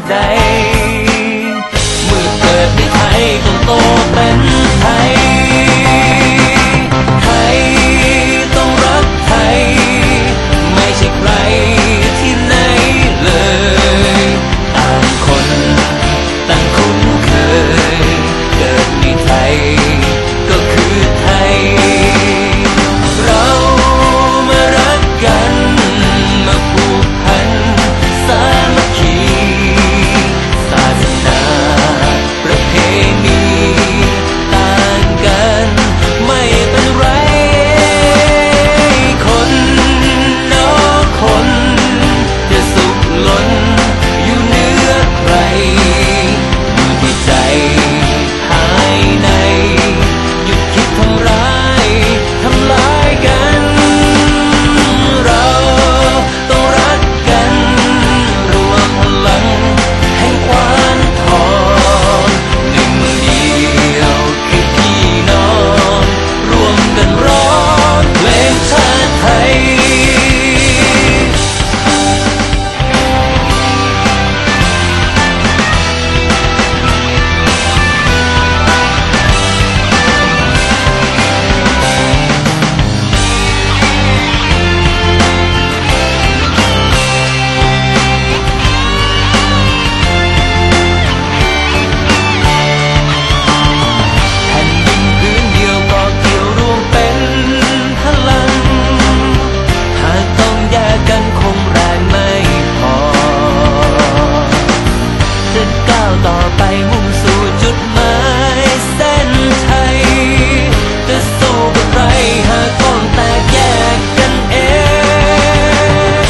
ใดเมื่อเกิดในไทยต้องโตเป็นไทยไทยต้องรักไทยไม่ใช่ใครที่ไหนเลยต่างคนต่างคุ้นเคยเกิดในไทยก็คือไทยเรามารักกันมาผูกพันสามัคคีศาสนาประเพณีต่างกันไม่เป็นไรคนน้องคนจะสุขล้นอยู่เหนือใครอยู่ที่ใจภายในหยุดคิดทำร้ายทำลายกันเราต้องรักกันรวมพลังแห่งควานทองหนึ่งเดียวคือพี่น้องรวมกันร้องเพลงชาติไทยต่อไปมุ่งสู่จุดหมายเส้นชัยจะสู้กับใครหากต้องแตกแยกกันเอง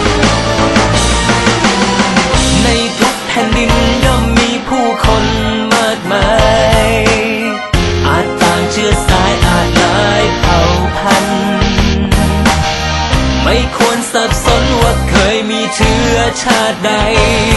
ในทุกแผ่นดินย่อมมีผู้คนมากมายอาจต่างเชื้อสายอาจหลายเผ่าพันธุ์ไม่ควรสับสนว่าเคยมีเชื้อชาติใด